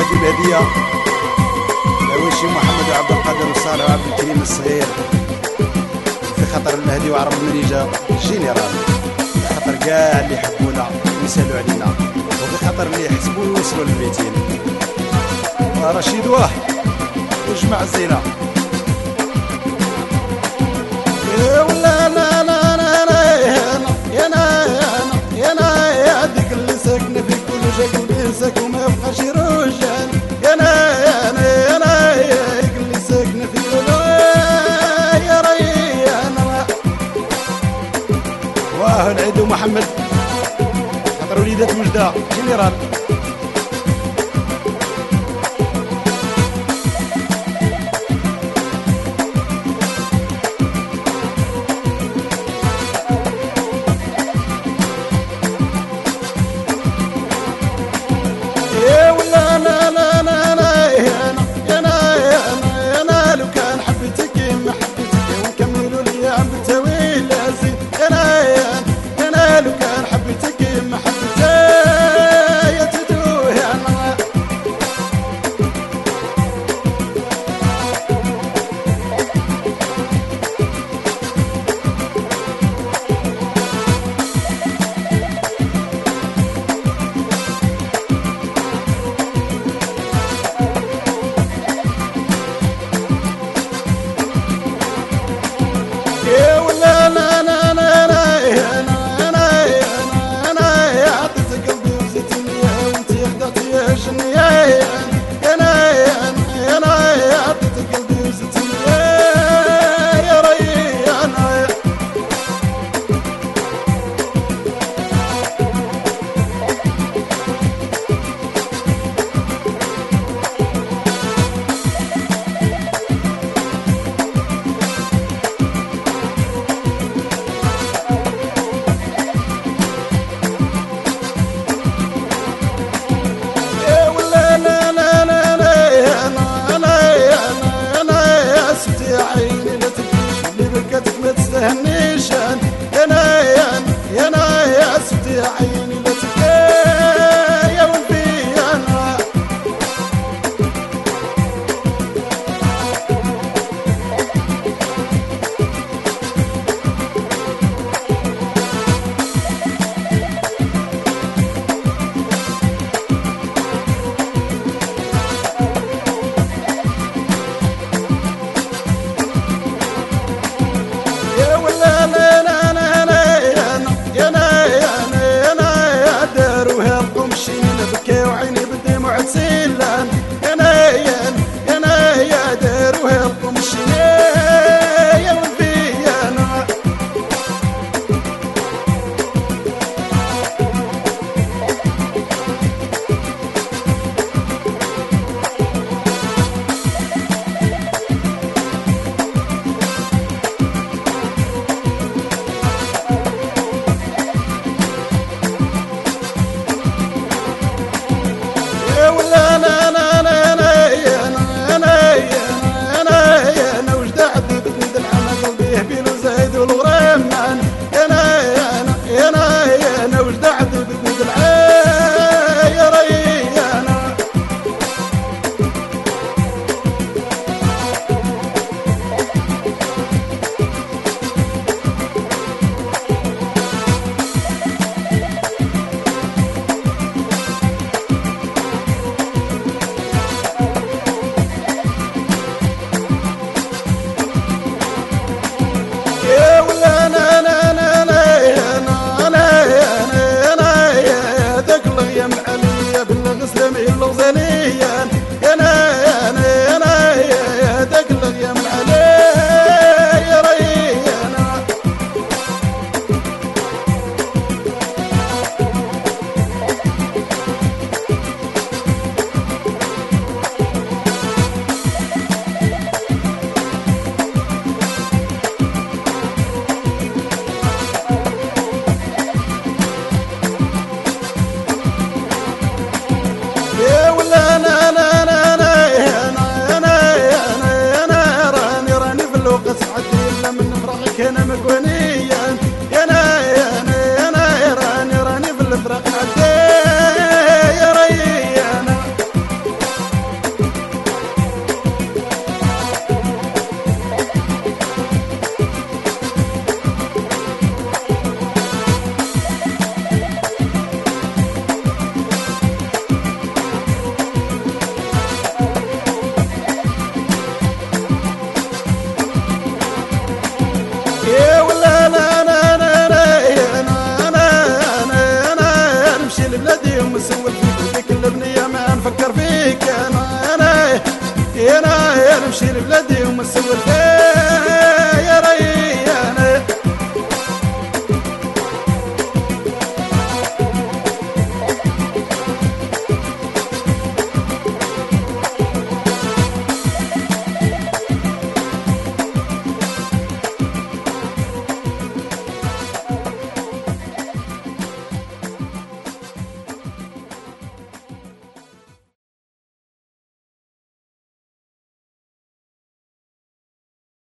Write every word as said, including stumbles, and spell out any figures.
هذه الهديه لوشي محمد وعبد القادر وصالح وعبد الكريم الصغير في خاطر المهدي وعرب المريجه جينيرال، في خاطر كاع اللي يحبونا ويسالوا علينا، وفي خاطر اللي يحسبوا يوصلوا للميتين. رشيد واه وجمع الزينه يا ولا لا لا لا لا يا انا يا انا يا ديك اللي ساكنه في كل شكل بيسك وما يبقاش رجال، يا انا يا انا يا انا يا ديك اللي ساكنه في كل يا ريان. واه العيد محمد خاطر وليدات وجده جينيرال. عيني لا تبكيش اللي بكتك ما تستهني